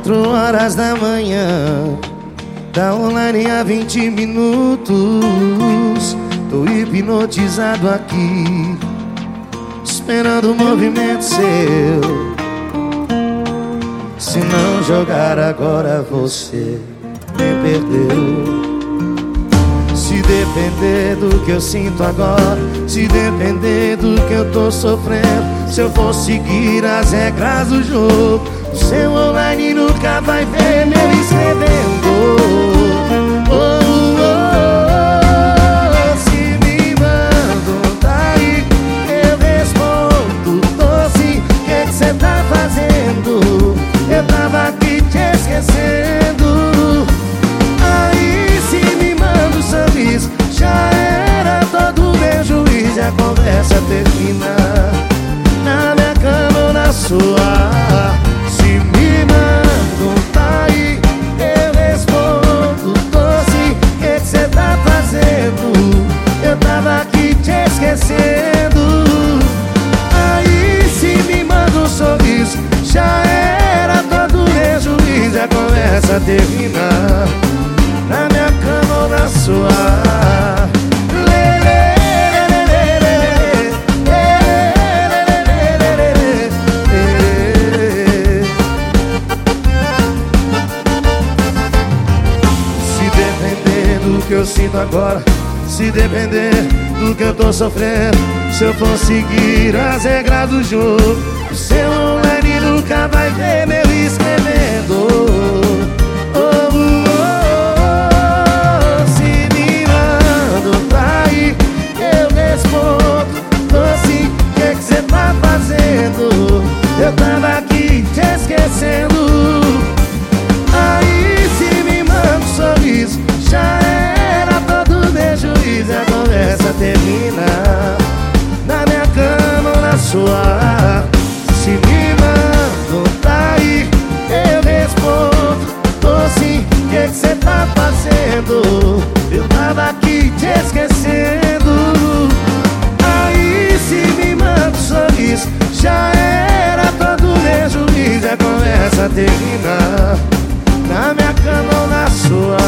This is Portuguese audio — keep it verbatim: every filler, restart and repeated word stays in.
Quatro horas da manhã, tá online há vinte minutos. Tô hipnotizado aqui, esperando o movimento seu. Se não jogar agora você me perdeu. Se depender do que eu sinto agora, se depender do que eu tô sofrendo, se eu for seguir as regras do jogo, o seu online nunca vai ver meu escrevendo. Oh, oh, oh, se me mandam daí, eu respondo, tô sim, o que que cê tá fazendo? Eu tava aqui te esquecendo. Aí se me manda um sorriso, já era todo meu juiz, e a conversa termina na minha cama ou na sua. Se me mandam tá aí, eu respondo, tô sim, o que que cê tá fazendo? Eu tava aqui te esquecendo. Aí se me manda um sorriso, já era todo meu juiz, e a conversa termina na minha cama ou na sua. Se depender do que eu sinto agora, se depender do que eu tô sofrendo, se eu for seguir as regras do jogo, o seu online nunca vai ver meu escrevendo. Oh, oh, oh, se me mandam pra ir, eu respondo, tô sim, o que que cê tá fazendo? Eu tava aqui te esquecendo. Aí se me manda um sorriso, já era todo meu juiz, a conversa termina na minha cama ou na sua. Se me mandam tá aí, eu respondo, tô sim, o que que cê tá fazendo? Eu tava aqui te esquecendo. Aí se me manda um sorriso, já era todo meu juiz, a conversa termina na minha cama ou na sua.